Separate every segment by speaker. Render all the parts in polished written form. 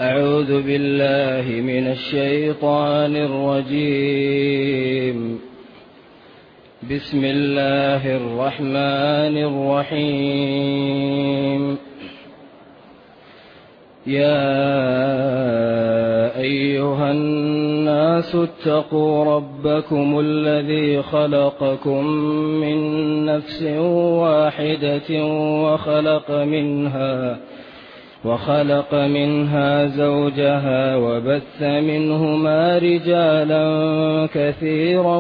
Speaker 1: أعوذ بالله من الشيطان الرجيم. بسم الله الرحمن الرحيم. يا أيها الناس اتقوا ربكم الذي خلقكم من نفس واحدة وخلق منها زوجها وبث منهما رجالا كثيرا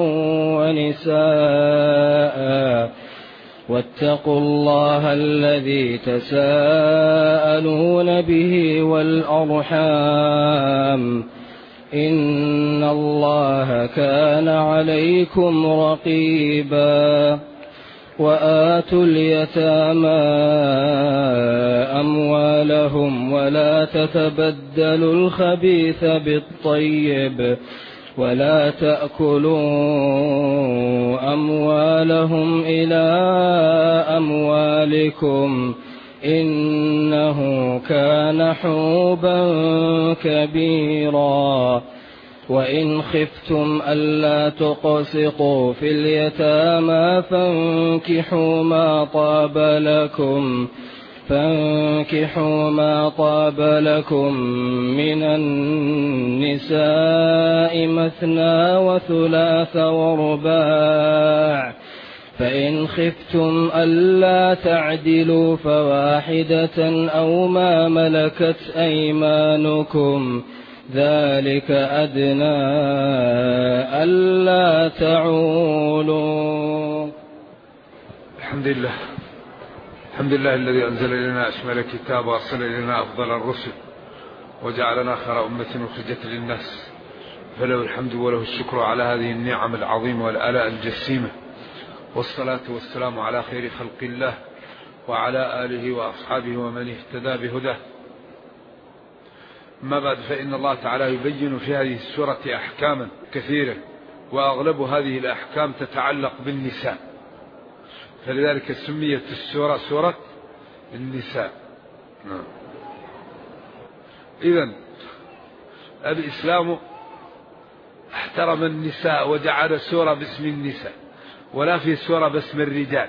Speaker 1: ونساء واتقوا الله الذي تساءلون به والأرحام إن الله كان عليكم رقيبا. وآتوا اليتامى أموالهم ولا تتبدلوا الخبيث بالطيب ولا تأكلوا أموالهم إلى أموالكم إنه كان حوبا كبيرا. وإن خفتم ألا تقسطوا في اليتامى فانكحوا ما طاب لكم من النساء مثنى وثلاث ورباع، فإن خفتم ألا تعدلوا فواحدة أو ما ملكت أيمانكم ذلك أدنى ألا تعولوا.
Speaker 2: الحمد لله الذي أنزل إلينا أشمل الكتاب وأرسل إلينا أفضل الرسل وجعلنا خير أمة أخرجت للناس، فله الحمد وله الشكر على هذه النعم العظيمة والآلاء الجسيمة، والصلاة والسلام على خير خلق الله وعلى آله وأصحابه ومن اهتدى بهداه. ما بعد، فإن الله تعالى يبين في هذه السورة أحكاما كثيرة، وأغلب هذه الأحكام تتعلق بالنساء، فلذلك سميت السورة سورة النساء. إذن الإسلام احترم النساء وجعل سورة باسم النساء، ولا في سورة باسم الرجال.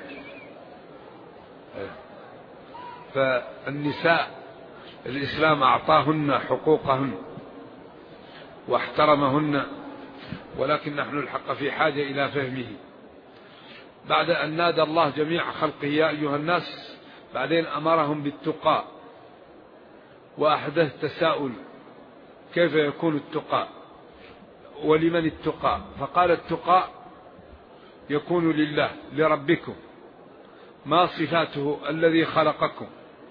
Speaker 2: فالنساء الإسلام أعطاهن حقوقهن واحترمهن، ولكن نحن الحق في حاجة إلى فهمه. بعد أن نادى الله جميع خلقه يا أيها الناس، بعدين أمرهم بالتقى، وأحدث تساؤل كيف يكون التقى ولمن التقى؟ فقال التقى يكون لله لربكم. ما صفاته؟ الذي خلقكم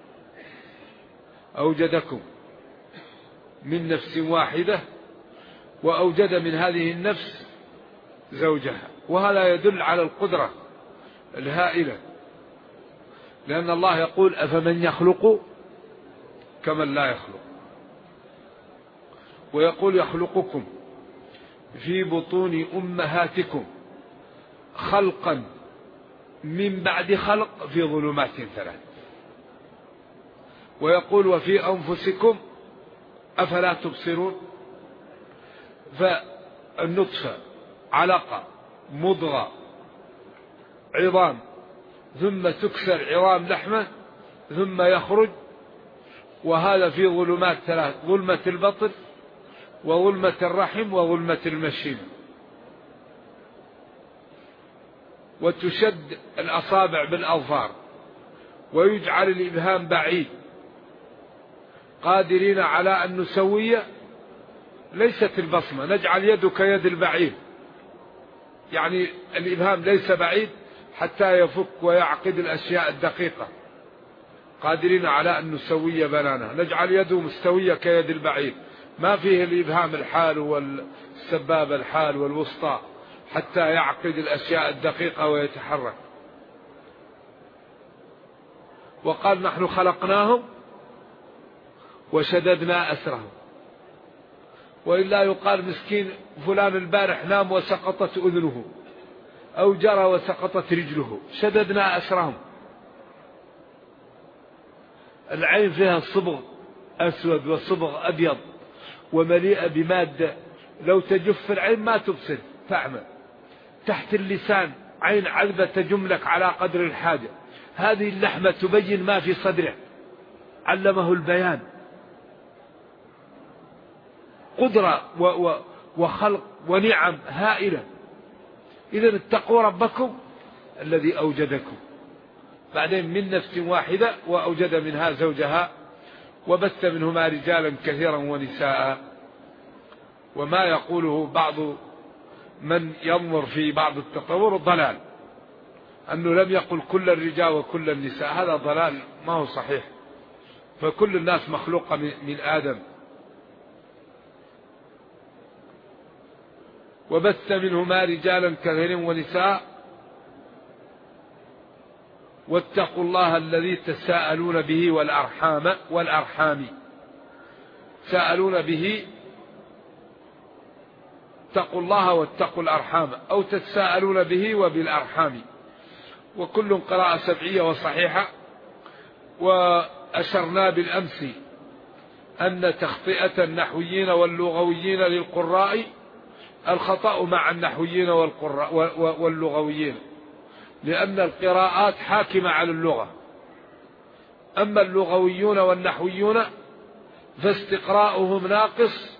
Speaker 2: أوجدكم من نفس واحدة وأوجد من هذه النفس زوجها، وهذا يدل على القدرة الهائلة، لأن الله يقول أفمن يخلق كمن لا يخلق، ويقول يخلقكم في بطون أمهاتكم خلقا من بعد خلق في ظلمات ثلاث، ويقول وفي أنفسكم أفلا تبصرون. فالنطفة علقة مضغة عظام، ثم تكسر عظام لحمة ثم يخرج، وهذا في ظلمات ثلاث: ظلمة البطن وظلمة الرحم وظلمة المشيمة. وتشد الأصابع بالأظفار ويجعل الإبهام بعيد، قادرين على أن نسوي ليست البصمة، نجعل يدك يد البعير، يعني الإبهام ليس بعيد حتى يفك ويعقد الأشياء الدقيقة، قادرين على أن نسوي بنانه، نجعل يده مستوية كيد البعير، ما فيه الإبهام الحال والسبابة الحال والوسطى حتى يعقد الأشياء الدقيقة ويتحرك. وقال نحن خلقناهم وشددنا أسرهم، وإلا يقال مسكين فلان البارح نام وسقطت أذنه، أو جرى وسقطت رجله. شددنا أسرهم. العين فيها الصبغ أسود وصبغ أبيض ومليئة بمادة لو تجف العين ما تبصر تعمى. تحت اللسان عين عذبة تجملك على قدر الحاجة. هذه اللحمة تبين ما في صدره، علمه البيان. قدرة وخلق ونعم هائلة. إذن اتقوا ربكم الذي أوجدكم. بعدين من نفس واحدة وأوجد منها زوجها وبث منهما رجالا كثيرا ونساء. وما يقوله بعض من ينظر في بعض التطور ضلال، أنه لم يقل كل الرجال وكل النساء، هذا ضلال ما هو صحيح. فكل الناس مخلوقة من آدم. وبث منهما رجالا كثيرا ونساء واتقوا الله الذي تساءلون به والأرحام تساءلون به. اتقوا الله واتقوا الأرحام، أو تتساءلون به وبالأرحام، وكل قراءة سبعية وصحيحة. وأشرنا بالأمس أن تخطئة النحويين واللغويين للقراء الخطأ مع النحويين واللغويين، لأن القراءات حاكمة على اللغة. أما اللغويون والنحويون فاستقراؤهم ناقص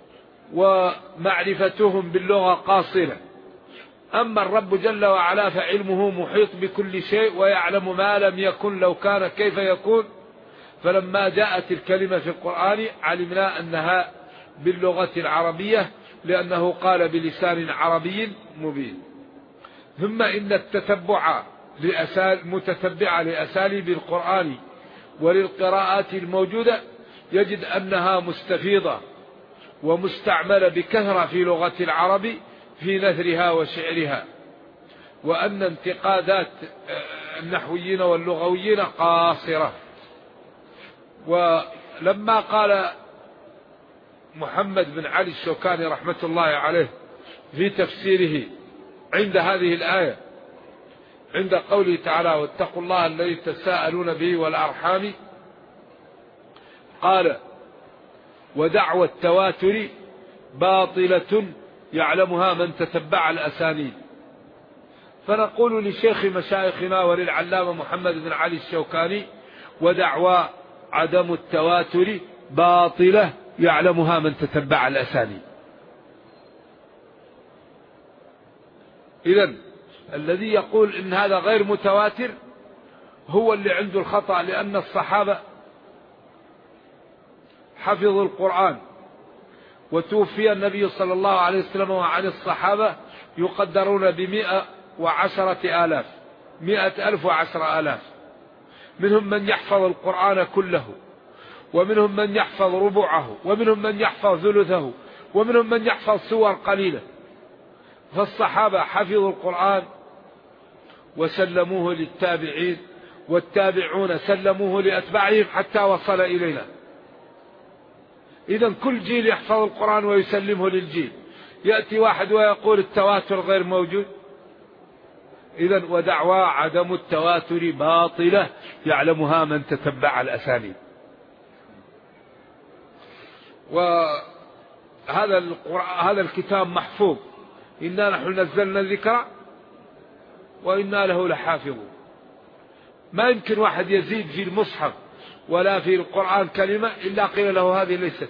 Speaker 2: ومعرفتهم باللغة قاصرة. أما الرب جل وعلا فعلمه محيط بكل شيء ويعلم ما لم يكن لو كان كيف يكون. فلما جاءت الكلمة في القرآن علمنا أنها باللغة العربية، لأنه قال بلسان عربي مبين. ثم إن التتبع متتبع لأساليب القرآن وللقراءات الموجودة يجد أنها مستفيضة ومستعملة بكثرة في لغة العرب في نثرها وشعرها، وأن انتقادات النحويين واللغويين قاصرة. ولما قال محمد بن علي الشوكاني رحمة الله عليه في تفسيره عند هذه الآية، عند قوله تعالى واتقوا الله الذي تساءلون به والأرحام، قال ودعوى التواتر باطلة يعلمها من تتبع الأسانيد. فنقول لشيخ مشايخنا وللعلامة محمد بن علي الشوكاني ودعوى عدم التواتر باطلة يعلمها من تتبع الأسانيد. إذن الذي يقول إن هذا غير متواتر هو اللي عنده الخطأ، لأن الصحابة حفظوا القرآن وتوفي النبي صلى الله عليه وسلم وعن الصحابة يقدرون 110,000 110,000. منهم من يحفظ القرآن كله، ومنهم من يحفظ ربعه، ومنهم من يحفظ ثلثه، ومنهم من يحفظ سور قليلة. فالصحابة حفظوا القرآن وسلموه للتابعين، والتابعون سلموه لأتباعهم حتى وصل إلينا. إذن كل جيل يحفظ القرآن ويسلمه للجيل. يأتي واحد ويقول التواتر غير موجود. إذن ودعوى عدم التواتر باطلة يعلمها من تتبع الأسانيد. هذا الكتاب محفوظ. إنا نحن نزلنا الذكر وإنا له لحافظون. ما يمكن واحد يزيد في المصحف ولا في القرآن كلمة إلا قيل له هذه ليست.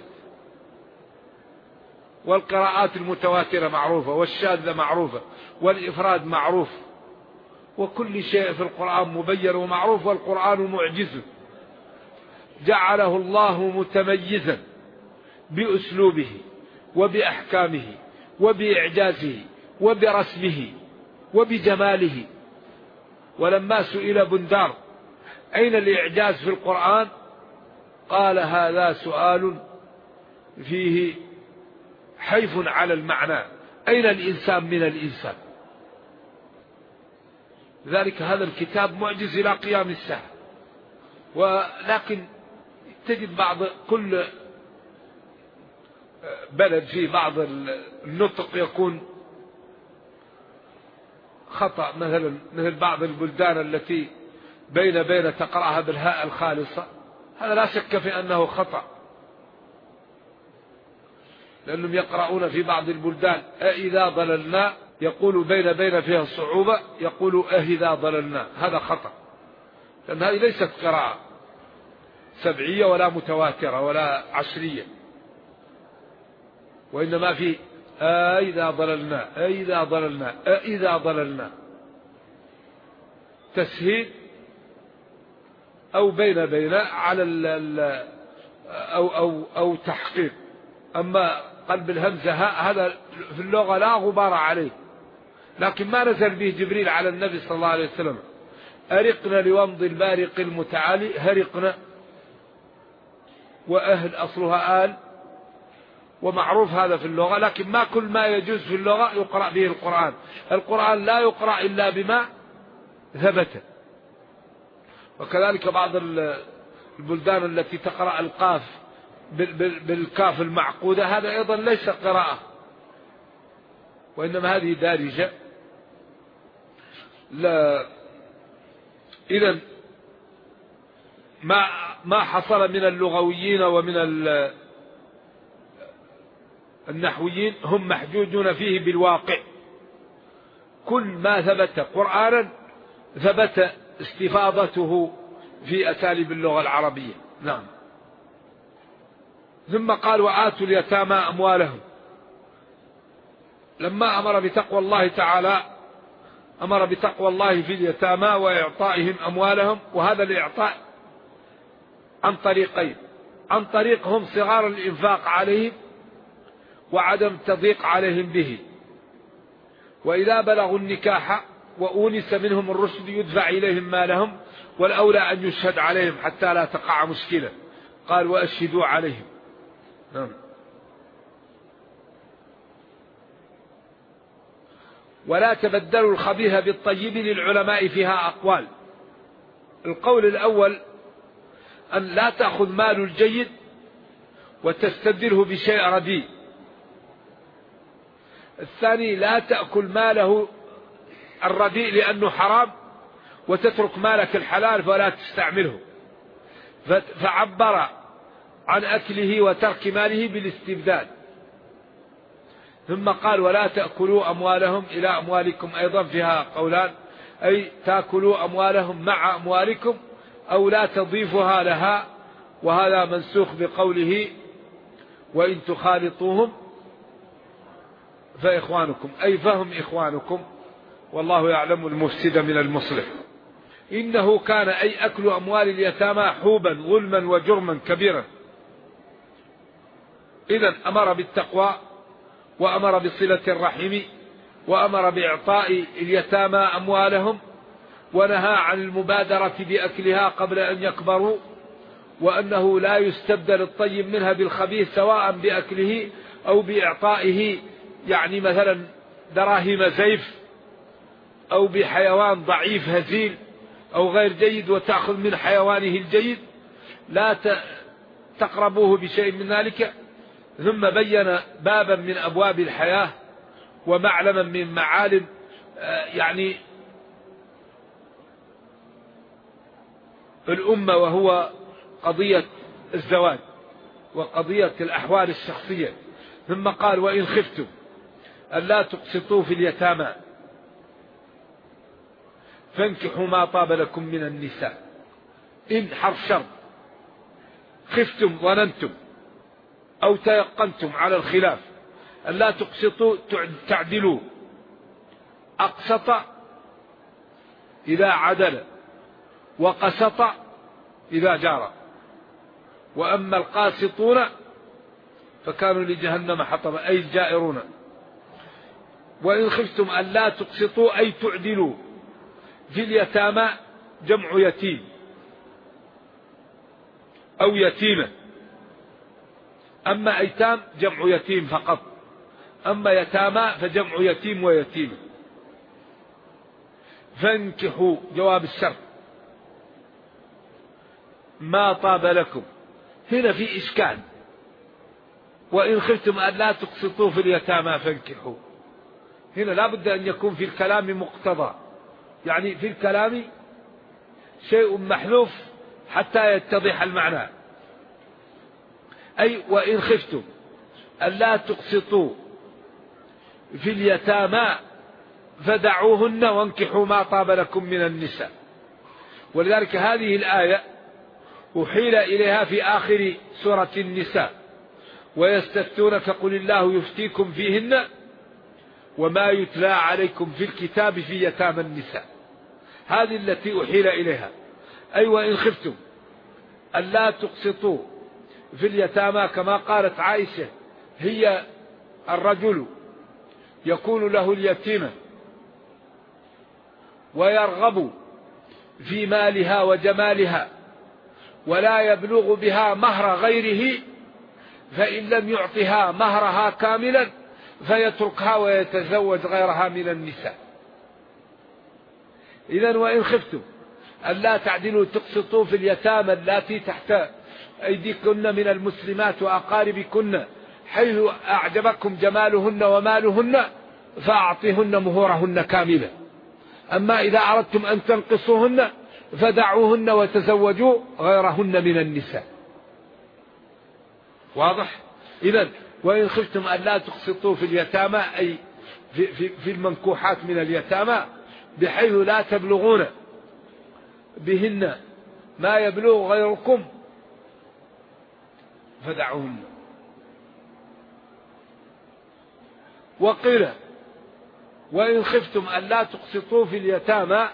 Speaker 2: والقراءات المتواترة معروفة، والشاذة معروفة، والإفراد معروف، وكل شيء في القرآن مبين ومعروف. والقرآن معجز جعله الله متميزا بأسلوبه وبأحكامه وبإعجازه وبرسمه وبجماله. ولما سئل بندار أين الإعجاز في القرآن قال هذا سؤال فيه حيف على المعنى، أين الإنسان من الإنسان؟ لذلك هذا الكتاب معجز إلى قيام الساعة. ولكن تجد كل بلد في بعض النطق يكون خطأ، مثل بعض البلدان التي بين تقرأها بالهاء الخالصة، هذا لا شك في أنه خطأ. لأنهم يقرؤون في بعض البلدان أإذا ضللنا، يقول بين فيها الصعوبة، يقول أإذا ضللنا، هذا خطأ، لأن هذه ليست قراءة سبعية ولا متواترة ولا عشرية، وإنما في أإذا ضللنا أإذا ضللنا أإذا ضللنا، تسهيل أو بين على أو تحقيق. أما قلب الهمزة هذا في اللغة لا غبار عليه، لكن ما نزل به جبريل على النبي صلى الله عليه وسلم. أرقنا لومض البارق المتعالي، هرقنا، وأهل أصلها آل، ومعروف هذا في اللغة، لكن ما كل ما يجوز في اللغة يقرأ به القرآن. القرآن لا يقرأ إلا بما ثبت. وكذلك بعض البلدان التي تقرأ القاف بالكاف المعقودة، هذا أيضا ليس قراءة، وإنما هذه دارجة. لا، إذن ما حصل من اللغويين ومن النحويين هم محجوجون فيه بالواقع. كل ما ثبت قرآنا ثبت استفاضته في أساليب اللغة العربية. نعم. ثم قال وآتوا اليتامى أموالهم. لما أمر بتقوى الله تعالى أمر بتقوى الله في اليتامى وإعطائهم أموالهم، وهذا الإعطاء عن طريقين: عن طريقهم صغار الإنفاق عليهم وعدم تضييق عليهم به، وإذا بلغوا النكاح وأونس منهم الرشد يدفع إليهم مالهم، والأولى أن يشهد عليهم حتى لا تقع مشكلة. قال وأشهدوا عليهم. نعم. ولا تبدلوا الخبيث بالطيب. للعلماء فيها أقوال. القول الأول أن لا تأخذ مال الجيد وتستبدله بشيء رديء. الثاني لا تأكل ماله الرديء لأنه حرام وتترك مالك الحلال فلا تستعمله، فعبر عن أكله وترك ماله بالاستبدال. ثم قال ولا تأكلوا أموالهم إلى أموالكم، أيضا فيها قولان: أي تأكلوا أموالهم مع أموالكم، أو لا تضيفها لها، وهذا منسوخ بقوله وإن تخالطوهم فإخوانكم، أي فهم إخوانكم، والله يعلم المفسد من المصلح. إنه كان أي أكل أموال اليتامى حوبا ظلما وجرما كبيرا. إذن أمر بالتقوى، وأمر بصلة الرحم، وأمر بإعطاء اليتامى أموالهم، ونهى عن المبادرة بأكلها قبل أن يكبروا، وأنه لا يستبدل الطيب منها بالخبيث سواء بأكله أو بإعطائه، يعني مثلا دراهم زيف أو بحيوان ضعيف هزيل أو غير جيد وتأخذ من حيوانه الجيد، لا تقربوه بشيء من ذلك. ثم بين بابا من أبواب الحياة ومعلما من معالم يعني الأمة، وهو قضية الزواج وقضية الأحوال الشخصية. ثم قال وإن خفتم ألا تقسطوا في اليتامى فانكحوا ما طاب لكم من النساء. إن حرف شرط، خفتم ظننتم أو تيقنتم على الخلاف ألا تقسطوا تعدلوا. أقسط إذا عدل، وقسط إذا جار. وأما القاسطون فكانوا لجهنم حطبا، أي الجائرون. وإن خفتم ألا تقسطوا أي تعدلوا. في اليتامى جمع يتيم أو يتيمة، أما أيتام جمع يتيم فقط، أما يتامى فجمع يتيم ويتيمة. فانكحوا جواب الشرط ما طاب لكم. هنا في إشكال. وإن خفتم أن لا تقسطوا في اليتامى فانكحوا، هنا لا بد أن يكون في الكلام مقتضى، يعني في الكلام شيء محذوف حتى يتضح المعنى. أي وإن خفتم ألا تقسطوا في اليتامى فدعوهن وانكحوا ما طاب لكم من النساء. ولذلك هذه الآية أحيل إليها في آخر سورة النساء: ويستفتونك قل الله يفتيكم فيهن وما يتلى عليكم في الكتاب في يتامى النساء. هذه التي أحيل إليها. أي وإن خفتم ألا تقسطوا في اليتامى، كما قالت عائشة: هي الرجل يكون له اليتيمة ويرغب في مالها وجمالها ولا يبلغ بها مهر غيره، فإن لم يعطها مهرها كاملا فيتركها ويتزوج غيرها من النساء. إذن وإن خفتم ألا تعدلوا تقسطوا في اليتامى اللاتي تحت أيديكن من المسلمات وأقاربكن حيث أعجبكم جمالهن ومالهن فأعطيهن مهورهن كاملة. أما إذا أردتم أن تنقصوهن فدعوهن وتزوجوا غيرهن من النساء. واضح؟ إذن وإن خفتم ألا تقسطوا في اليتامى أي في المنكوحات من اليتامى بحيث لا تبلغون بهن ما يبلغ غيركم فدعوهن. وقيل وإن خفتم ألا تقسطوا في اليتامى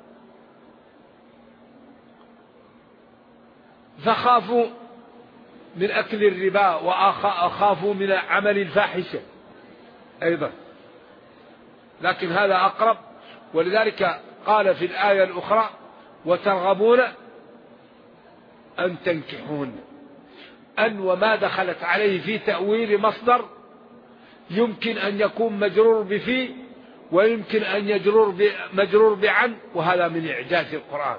Speaker 2: فخافوا من أكل الربا وأخافوا من عمل الفاحشة أيضا، لكن هذا أقرب. ولذلك قال في الآية الأخرى: وترغبون أن تنكحون. أن وما دخلت عليه في تأويل مصدر يمكن أن يكون مجرور بفي ويمكن أن مجرور بعن، وهذا من إعجاز القرآن.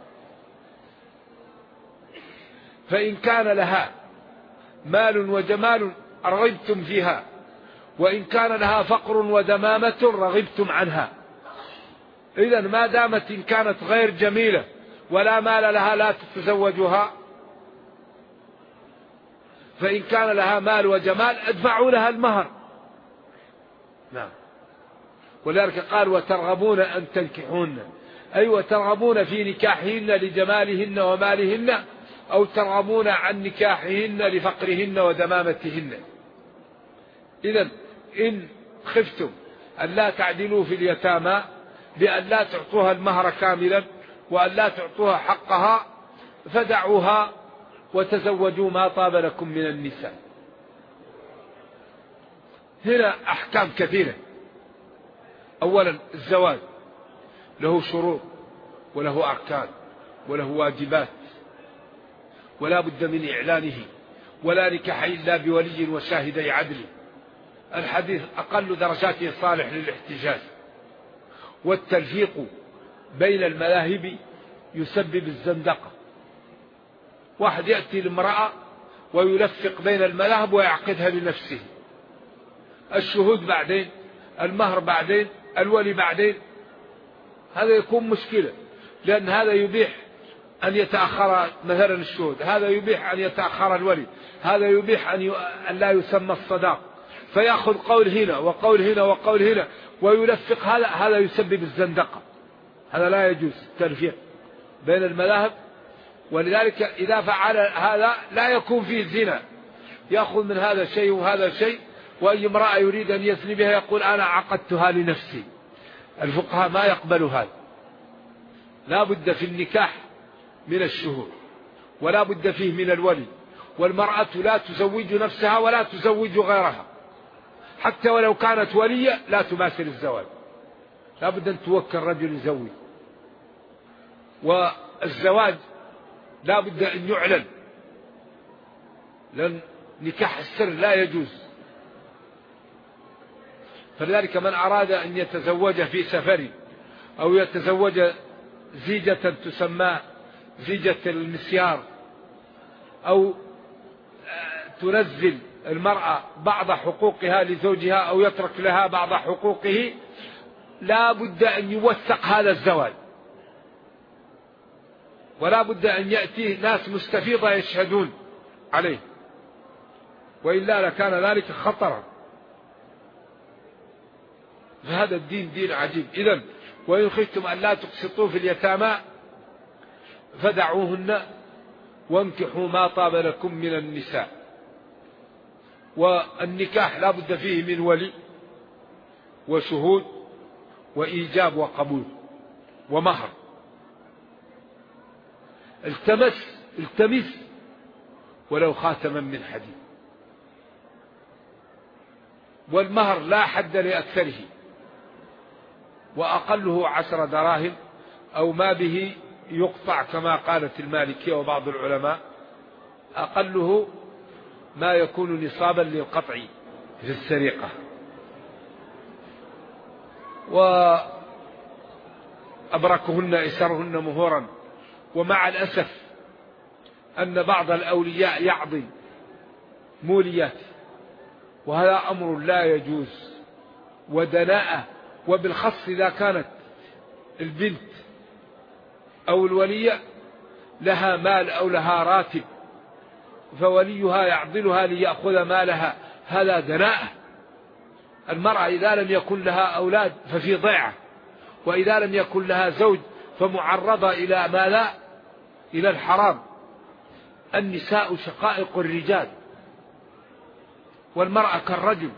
Speaker 2: فإن كان لها مال وجمال رغبتم فيها، وإن كان لها فقر ودمامة رغبتم عنها. إذن ما دامت إن كانت غير جميلة ولا مال لها لا تتزوجها، فإن كان لها مال وجمال ادفعوا لها المهر. نعم. ولذلك قال: وترغبون أن تنكحون، أي وترغبون في نكاحهن لجمالهن ومالهن، أو ترغبون عن نكاحهن لفقرهن ودمامتهن. إذن إن خفتم أن لا تعدلوا في اليتامى بأن لا تعطوها المهر كاملا وأن لا تعطوها حقها فدعوها وتزوجوا ما طاب لكم من النساء. هنا أحكام كثيرة. أولا الزواج له شروط وله أركان وله واجبات، ولا بد من إعلانه، ولا نكاح إلا بولي وشاهدي عدل. الحديث أقل درجاته صالح للاحتجاج. والتلفيق بين المذاهب يسبب الزندقة. واحد يأتي لامرأة ويلفق بين المذاهب ويعقدها لنفسه، الشهود بعدين، المهر بعدين، الولي بعدين. هذا يكون مشكلة، لأن هذا يبيح أن يتأخر مثلا الشهود، هذا يبيح أن يتأخر الولي، هذا يبيح أن لا يسمى الصداق، فيأخذ قول هنا وقول هنا وقول هنا ويلفق. هذا يسبب الزندقة. هذا لا يجوز التلفيق بين المذاهب. ولذلك إذا فعل هذا لا يكون فيه زنا، يأخذ من هذا شيء وهذا شيء. وأي امرأة يريد أن يزني بها يقول: أنا عقدتها لنفسي. الفقهاء ما يقبل هذا. لا بد في النكاح من الشهود، ولا بد فيه من الولي. والمرأة لا تزوج نفسها ولا تزوج غيرها، حتى ولو كانت ولية لا تماثل الزواج. لا بد أن توكل رجل يزوج. والزواج لا بد أن يعلن، لأن نكاح السر لا يجوز. فلذلك من أراد أن يتزوج في سفر أو يتزوج زيجة تسمى زيجة المسيار، أو تنزل المرأة بعض حقوقها لزوجها أو يترك لها بعض حقوقه، لا بد أن يوثق هذا الزواج، ولا بد أن يأتي ناس مستفيضة يشهدون عليه. وإلا لكان ذلك خطرا. فهذا الدين دين عجيب. إذن وإن خفتم أن لا تقسطوا في اليتامى فدعوهن وانكحوا ما طاب لكم من النساء. والنكاح لا بد فيه من ولي وشهود وإيجاب وقبول ومهر. التمس ولو خاتما من حديد. والمهر لا حد لأكثره، وأقله 10 دراهم أو ما به يقطع كما قالت المالكية وبعض العلماء، أقله ما يكون نصابا للقطع في السرقة. وأبركهن إسرهن مهورا. ومع الأسف أن بعض الأولياء يعضي موليات، وهذا أمر لا يجوز، ودناءة. وبالخص إذا كانت البنت أو الولية لها مال أو لها راتب فوليها يعضلها ليأخذ مالها، هذا دناءة. المرأة إذا لم يكن لها أولاد ففي ضيعة، وإذا لم يكن لها زوج فمعرضة إلى ما لا، إلى الحرام. النساء شقائق الرجال، والمرأة كالرجل.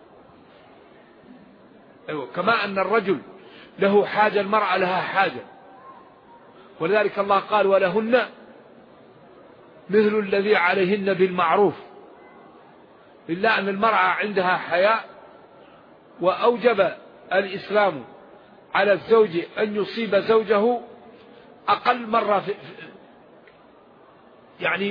Speaker 2: كما أن الرجل له حاجة المرأة لها حاجة، ولذلك الله قال ولهن مثل الذي عليهن بالمعروف، إلا أن المرأة عندها حياء. وأوجب الإسلام على الزوج أن يصيب زوجه أقل مرة يعني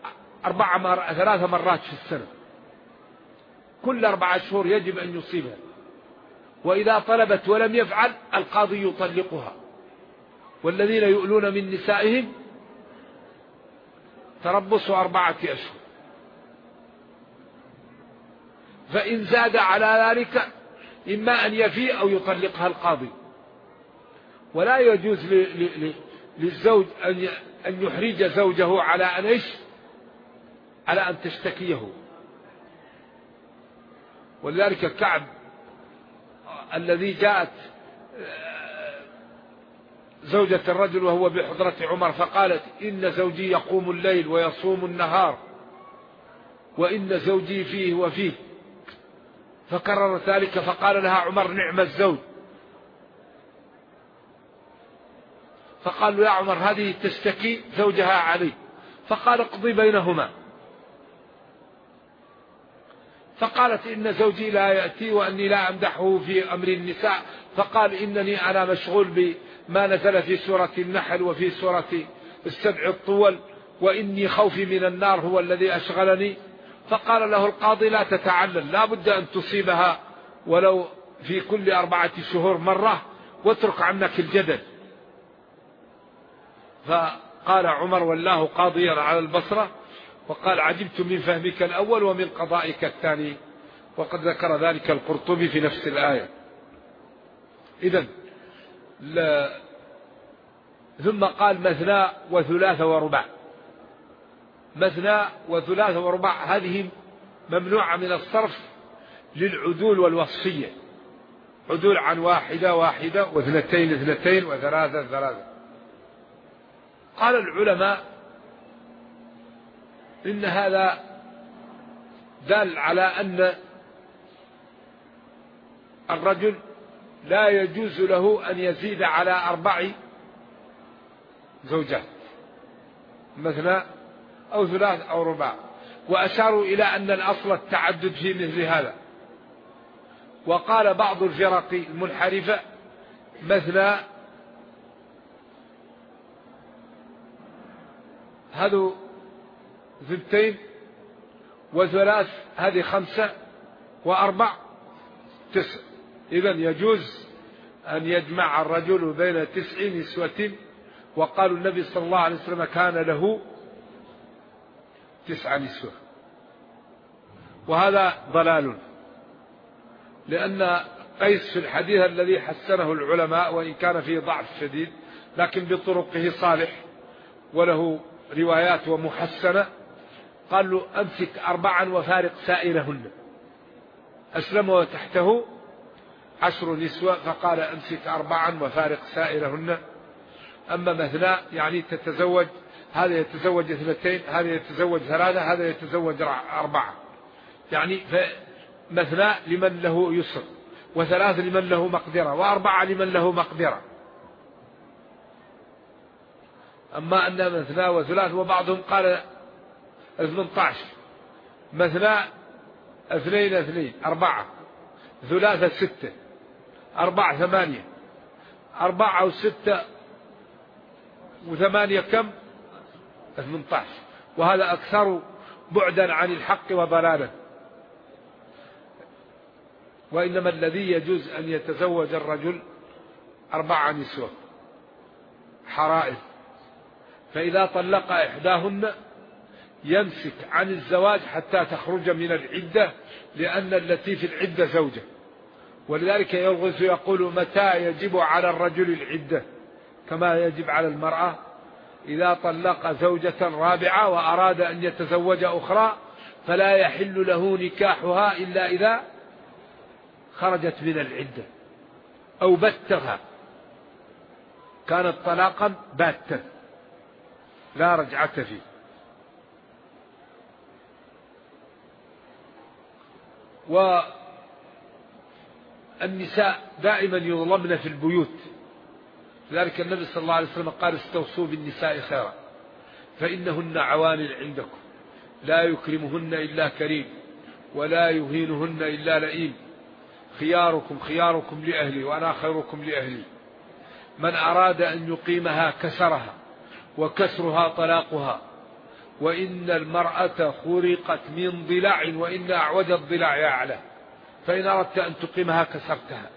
Speaker 2: 3 مرات في السنة، كل 4 أشهر يجب أن يصيبها. وإذا طلبت ولم يفعل القاضي يطلقها. والذين يؤلون من نسائهم تربصوا 4 أشهر، فإن زاد على ذلك إما أن يفيء أو يطلقها القاضي. ولا يجوز للزوج أن يحرج زوجه على أن تشتكيه. ولذلك كعب الذي جاءت زوجة الرجل وهو بحضرة عمر فقالت إن زوجي يقوم الليل ويصوم النهار وإن زوجي فيه وفيه، فكرر ذلك فقال لها عمر نعم الزوج. فقال له يا عمر هذه تشتكي زوجها علي، فقال اقضي بينهما. فقالت إن زوجي لا يأتي وأني لا أمدحه في أمر النساء، فقال إنني أنا مشغول بما نزل في سورة النحل وفي سورة السبع الطول، وإني خوفي من النار هو الذي أشغلني. فقال له القاضي لا تتعلل، لا بد أن تصيبها ولو في كل 4 شهور مرة، واترك عنك الجدل. فقال عمر والله قاضيا على البصرة، وقال عجبت من فهمك الأول ومن قضائك الثاني. وقد ذكر ذلك القرطبي في نفس الآية. إذن ثم قال مثنى وثلاث ورباع. مثنى وثلاث ورباع هذه ممنوعة من الصرف للعدول والوصفية، عدول عن 1 1 واثنتين 2 وثلاثة 3. قال العلماء إن هذا دل على أن الرجل لا يجوز له أن يزيد على 4 زوجات، مثنى أو ثلاث أو رباع. وأشاروا إلى أن الأصل التعدد في مثل هذا. وقال بعض الفرق المنحرفة مثنى هذو 2 وثلاث هذه 5 و4 9. إذن يجوز أن يجمع الرجل بين 9 نسوة. وقالوا النبي صلى الله عليه وسلم كان له 9 نسوة، وهذا ضلال، لأن قيس في الحديث الذي حسنه العلماء وإن كان فيه ضعف شديد لكن بطرقه صالح وله روايات ومحسنة، قال له أمسك 4 وفارق سائرهن. أسلم وتحته 10 نسوة، فقال أمسك 4 وفارق سائرهن. أما مثنى يعني تتزوج، هذا يتزوج 2، هذا يتزوج 3، هذا يتزوج 4. يعني مثنى لمن له يسر، و3 لمن له مقدرة، و4 لمن له مقدرة. أما أن مثنى وثلاث، وبعضهم قال 18 مثنى 2 4 ثلاثة 6 4 8 4 و6 و8 كم 18، وهذا أكثر بعدا عن الحق وضلالا. وإنما الذي يجوز أن يتزوج الرجل 4 نسوة حرائر، فإذا طلق إحداهن يمسك عن الزواج حتى تخرج من العدة، لأن التي في العدة زوجة. ولذلك يلغز يقول متى يجب على الرجل العدة كما يجب على المرأة؟ إذا طلق زوجة رابعة وأراد أن يتزوج أخرى فلا يحل له نكاحها إلا إذا خرجت من العدة أو بتها، كانت طلاقا باتا لا رجعة فيه. والنساء دائما يظلمن في البيوت، لذلك النبي صلى الله عليه وسلم قال استوصوا بالنساء خيرا فإنهن عوان عندكم لا يكرمهن إلا كريم ولا يهينهن إلا لئيم، خياركم خياركم لأهلي وأنا خيركم لأهلي. من أراد أن يقيمها كسرها وكسرها طلاقها، وإن المرأة خرقت من ضلع وإن أعوج الضلع أعلى، فإن أردت أن تقيمها كسرتها.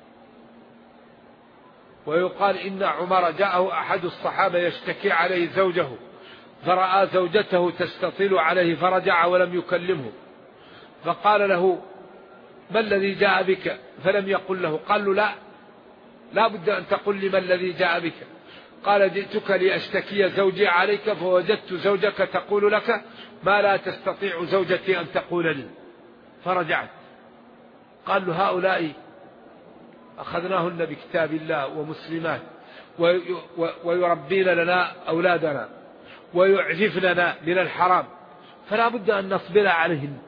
Speaker 2: ويقال إن عمر جاءه أحد الصحابة يشتكي عليه زوجه، فرأى زوجته تستطيل عليه فرجع ولم يكلمه، فقال له ما الذي جاء بك؟ فلم يقل له. قال له لا بد أن تقول لي ما الذي جاء بك. قال جئتك لأشتكي زوجي عليك فوجدت زوجك تقول لك ما لا تستطيع زوجتي أن تقول لي، فرجعت. قال له هؤلاء أخذناهن بكتاب الله ومسلمات ويربين لنا أولادنا ويعففننا من الحرام، فلا بد أن نصبر عليهن.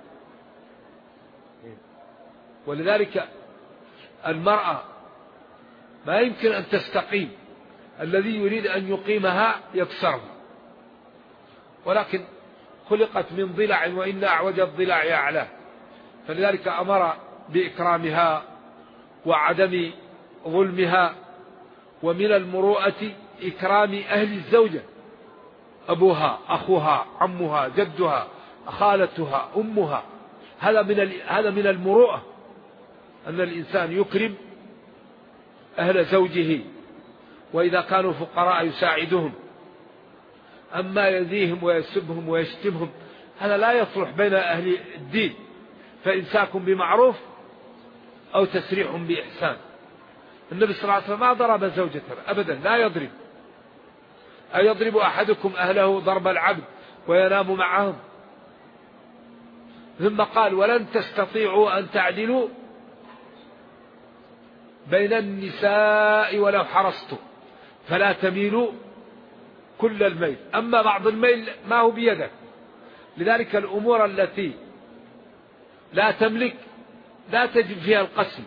Speaker 2: ولذلك المرأة ما يمكن أن تستقيم، الذي يريد أن يقيمها يكسره، ولكن خلقت من ضلع وإن أعوج الضلع أعلاه، فلذلك أمر بإكرامها وعدم ظلمها. ومن المروءة إكرام أهل الزوجة، أبوها أخوها عمها جدها خالتها أمها، هذا من المروءة أن الإنسان يكرم أهل زوجه، وإذا كانوا فقراء يساعدهم. أما يذيهم ويسبهم ويشتمهم هذا لا يصلح بين أهل الدين، فإمساك بمعروف أو تسريح بإحسان. النبي صلى الله عليه وسلم ما ضرب زوجته أبدا، لا يضرب. أيضرب أحدكم أهله ضرب العبد وينام معهم؟ ثم قال ولن تستطيعوا أن تعدلوا بين النساء ولو حرصتم فلا تميلوا كل الميل. أما بعض الميل ما هو بيدك، لذلك الأمور التي لا تملك لا تجد فيها القسم.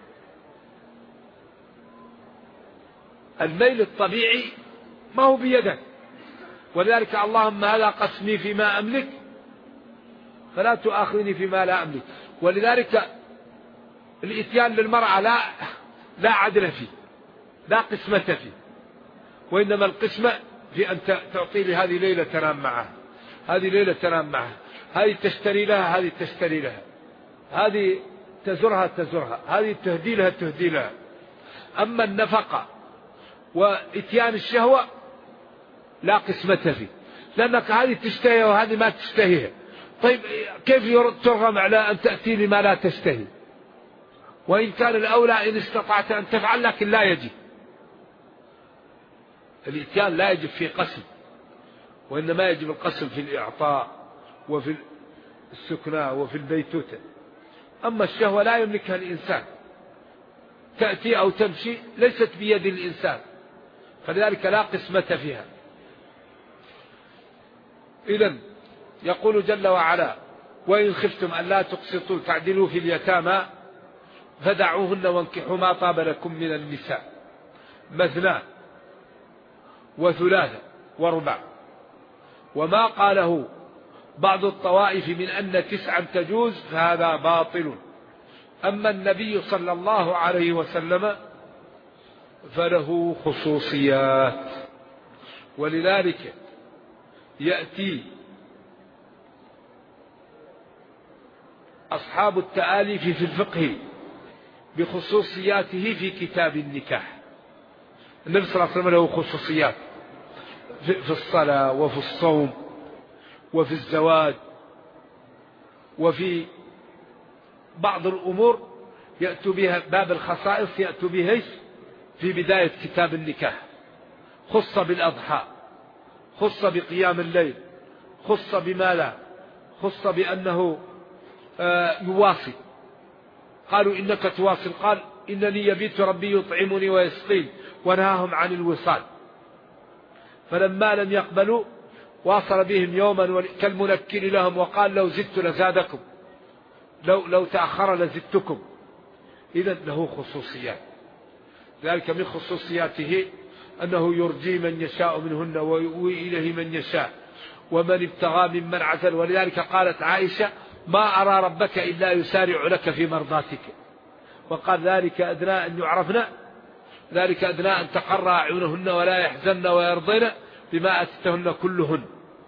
Speaker 2: الميل الطبيعي ما هو بيدك، ولذلك اللهم هذا قسمي فيما أملك فلا تؤاخذني فيما لا أملك. ولذلك الإتيان للمرأة لا عدل فيه، لا قسمة فيه، وإنما القسمة في أن تعطي لي هذه ليلة تنام معها، هذه ليلة تنام معها، هذه تشتري لها، هذه تشتري لها، هذه تزرها، هذه تهدي لها. أما النفقة وإتيان الشهوة لا قسمة فيه، لأنك هذه تشتهي وهذه ما تشتهيها. طيب كيف ترغم على أن تأتي لما لا تشتهي؟ وإن كان الأولى إن استطعت أن تفعل، لكن لا يجب. الإتيان لا يجب فيه قسم، وإنما يجب القسم في الإعطاء وفي السكنى وفي البيتوتة. أما الشهوة لا يملكها الإنسان، تأتي أو تمشي، ليست بيد الإنسان، فلذلك لا قسمة فيها. إذن يقول جل وعلا: وإن خفتم أن لا تقسطوا تعدلوا في اليتامى فدعوهن وانكحوا ما طاب لكم من النساء مثنى وثلاثة ورباع. وما قاله بعض الطوائف من أن 9 تجوز فهذا باطل. أما النبي صلى الله عليه وسلم فله خصوصيات، ولذلك يأتي أصحاب التآليف في الفقه بخصوصياته في كتاب النكاح. النبي صلى الله عليه وسلم له خصوصيات في الصلاة وفي الصوم وفي الزواج وفي بعض الأمور يأتي بها باب الخصائص، يأتي بها في بداية كتاب النكاح. خص بالأضحى، خص بقيام الليل، خص بما لا، خص بأنه يواصل. قالوا إنك تواصل، قال إنني يبيت ربي يطعمني ويسقين، ونهاهم عن الوصال. فلما لم يقبلوا واصل بهم يوما كالمنكر لهم، وقال لو زدت لزادكم، لو تأخر لزدتكم. إذن له خصوصيات. ذلك من خصوصياته أنه يرجي من يشاء منهن ويؤوي إليه من يشاء ومن ابتغى ممن عزل. ولذلك قالت عائشة: ما أرى ربك إلا يسارع لك في مرضاتك. وقال: ذلك أدنى أن يعرفن، ذلك أدنى أن تقر أعينهن ولا يحزن ويرضين بما أتتهن كلهن.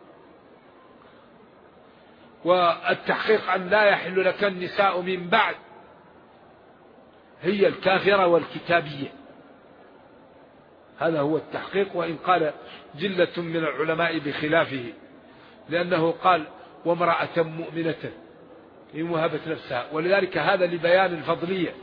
Speaker 2: والتحقيق أن لا يحل لك النساء من بعد هي الكافرة والكتابية، هذا هو التحقيق. وإن قال جلة من العلماء بخلافه، لأنه قال: وامرأة مؤمنة إن وهبت نفسها. ولذلك هذا لبيان الفضلية.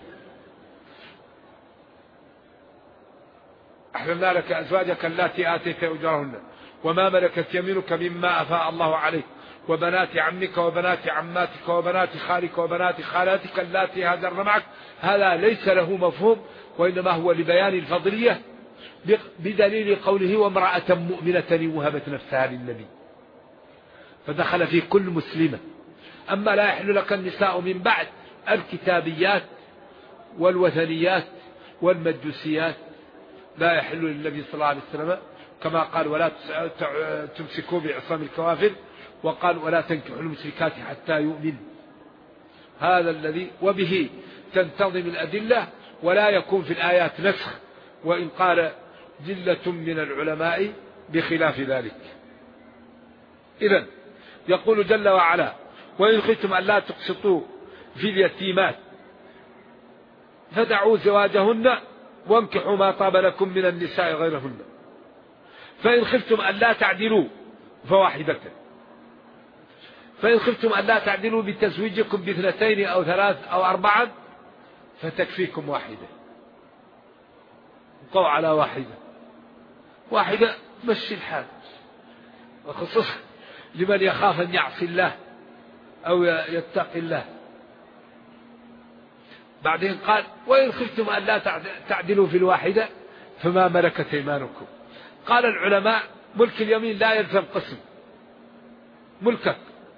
Speaker 2: أحللنا لك أزواجك اللاتي آتيت أجورهن وما ملكت يمينك مما أفاء الله عليك وبنات عمك وبنات عماتك وبنات خالك وبنات خالاتك اللاتي هاجرن معك. هذا ليس له مفهوم، وإنما هو لبيان الفضلية بدليل قوله: وامرأة مؤمنة وهبت نفسها للنبي، فدخل في كل مسلمة. أما لا يحل لك النساء من بعد الكتابيات والوثنيات والمجوسيات لا يحل للنبي صلى الله عليه وسلم، كما قال: ولا تمسكوا بعصام الكوافر، وقال: ولا تنكحوا المشركات حتى يؤمن. هذا الذي وبه تنتظم الأدلة، ولا يكون في الآيات نسخ، وإن قال جلة من العلماء بخلاف ذلك. إذن يقول جل وعلا: وإن خفتم أن لا تقسطوا في اليتيمات فدعوا زواجهن وانكحوا ما طاب لكم من النساء غيرهن، فإن خفتم أن لا تعدلوا فواحدة، فإن خفتم أن لا تعدلوا بتزويجكم باثنتين أو 3 أو 4 فتكفيكم واحدة. انقوا على واحدة مشي الحال، وخصوصا لمن يخاف أن يعصي الله أو يتقي الله. بعدين قال: وإن خفتم أن لا تعدلوا في الواحدة فما ملكت أيمانكم. قال العلماء: ملك اليمين لا يلزم قسم، ملكك.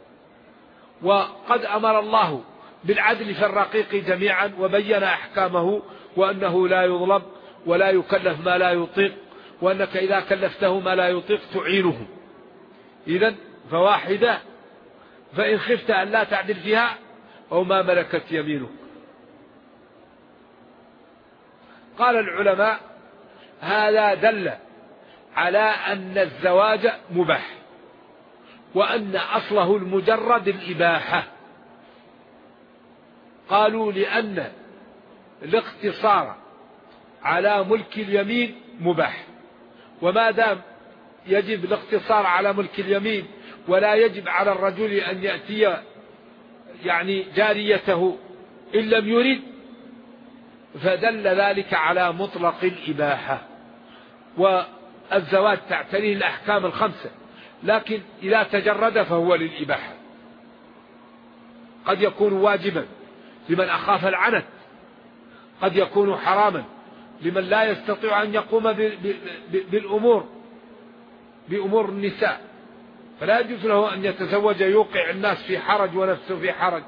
Speaker 2: وقد أمر الله بالعدل في الرقيق جميعا، وبين أحكامه، وأنه لا يظلم ولا يكلف ما لا يطيق، وأنك إذا كلفته ما لا يطيق تعينه. إذن فواحدة، فإن خفت أن لا تعدل فيها أو ما ملكت يمينك. قال العلماء: هذا دل على أن الزواج مباح، وأن أصله المجرد الإباحة. قالوا: لأن الاقتصار على ملك اليمين مباح، وما دام يجب الاقتصار على ملك اليمين ولا يجب على الرجل أن يأتي جاريته إن لم يرد، فدل ذلك على مطلق الإباحة. والزواج تعتريه الأحكام 5، لكن إذا تجرد فهو للإباحة. قد يكون واجبا لمن أخاف العنت، قد يكون حراما لمن لا يستطيع أن يقوم بأمور النساء، فلا يجوز له أن يتزوج يوقع الناس في حرج ونفسه في حرج.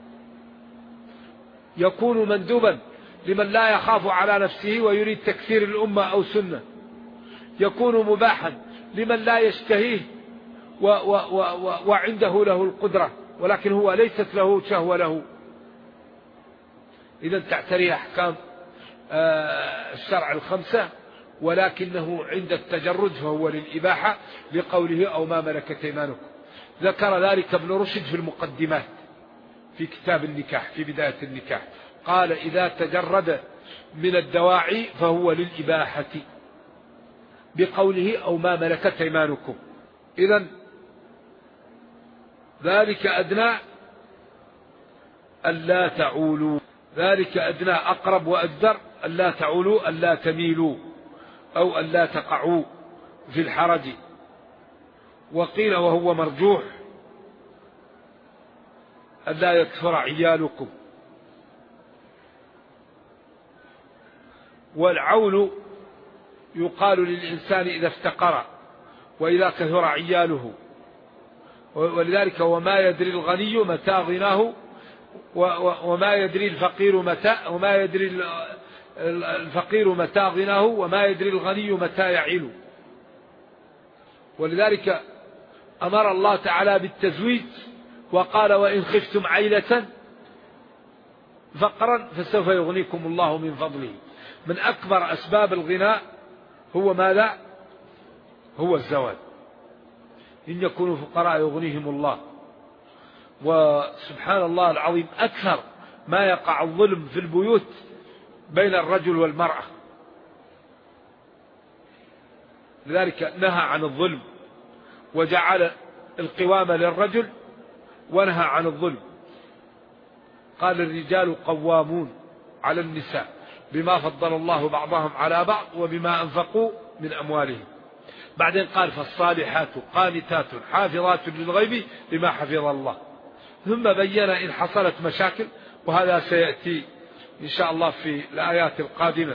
Speaker 2: يكون مندوبا لمن لا يخاف على نفسه ويريد تكثير الأمة أو سنة. يكون مباحا لمن لا يشتهيه وعنده له القدرة ولكن هو ليست له شهوة له. إذا تعتري أحكام الشرع الخمسة، ولكنه عند التجرد فهو للإباحة لقوله أو ما ملكت أيمانكم. ذكر ذلك ابن رشد في المقدمات في كتاب النكاح في بداية النكاح، قال إذا تجرد من الدواعي فهو للإباحة بقوله أو ما ملكت أيمانكم. إذن ذلك أدنى ألا تعولوا، ذلك أدنى أقرب وأجدر ألا تعولوا ألا تميلوا أو ألا تقعوا في الحرج. وقيل وهو مرجوح ألا يكثر عيالكم. والعول يقال للإنسان إذا افتقر وإذا كثر عياله، ولذلك وما يدري الغني متى غناه وما يدري الفقير متى غناه وما يدري الغني متى يعيل. ولذلك أمر الله تعالى بالتزويج وقال وإن خفتم عيلة فقرا فسوف يغنيكم الله من فضله. من أكبر أسباب الغناء هو ماذا؟ هو الزواج. إن يكونوا فقراء يغنيهم الله. وسبحان الله العظيم أكثر ما يقع الظلم في البيوت بين الرجل والمرأة، لذلك نهى عن الظلم وجعل القوامة للرجل ونهى عن الظلم. قال الرجال قوامون على النساء بما فضل الله بعضهم على بعض وبما أنفقوا من أموالهم. بعدين قال فالصالحات قانتات حافظات للغيب بما حفظ الله. ثم بين إن حصلت مشاكل، وهذا سيأتي إن شاء الله في الآيات القادمة.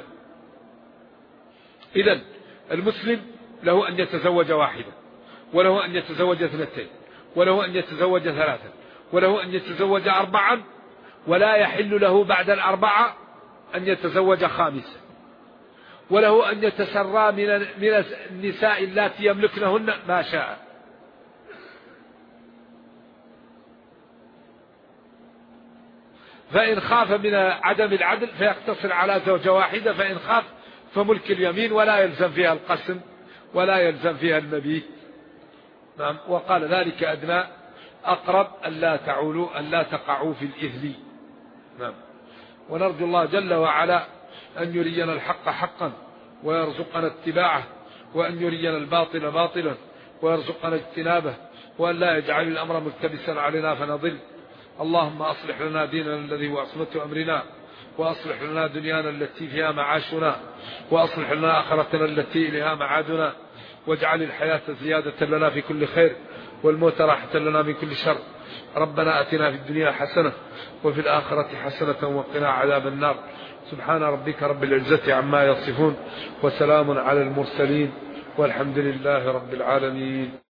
Speaker 2: إذن المسلم له أن يتزوج واحدة، وله أن يتزوج اثنتين، وله أن يتزوج ثلاثة، وله أن يتزوج أربعا، ولا يحل له بعد الأربعة أن يتزوج خامسة، وله أن يتسرى من النساء اللاتي يملكنهن ما شاء. فإن خاف من عدم العدل فيقتصر على زوجة واحدة، فإن خاف فملك اليمين ولا يلزم فيها القسم ولا يلزم فيها المبيت. نعم. وقال ذلك أدنى أقرب ألا تعولوا ألا تقعوا في الإثم. نعم. ونرجو الله جل وعلا أن يرينا الحق حقا ويرزقنا اتباعه، وأن يرينا الباطل باطلا ويرزقنا اجتنابه، وأن لا يجعل الأمر ملتبسا علينا فنضل. اللهم أصلح لنا ديننا الذي هو عصمة أمرنا، وأصلح لنا دنيانا التي فيها معاشنا، وأصلح لنا آخرتنا التي إليها معادنا، واجعل الحياة زيادة لنا في كل خير والموت راحة لنا من كل شر. ربنا أتنا في الدنيا حسنة وفي الآخرة حسنة وقنا عذاب النار. سبحان ربك رب العزة عما يصفون، وسلام على المرسلين، والحمد لله رب العالمين.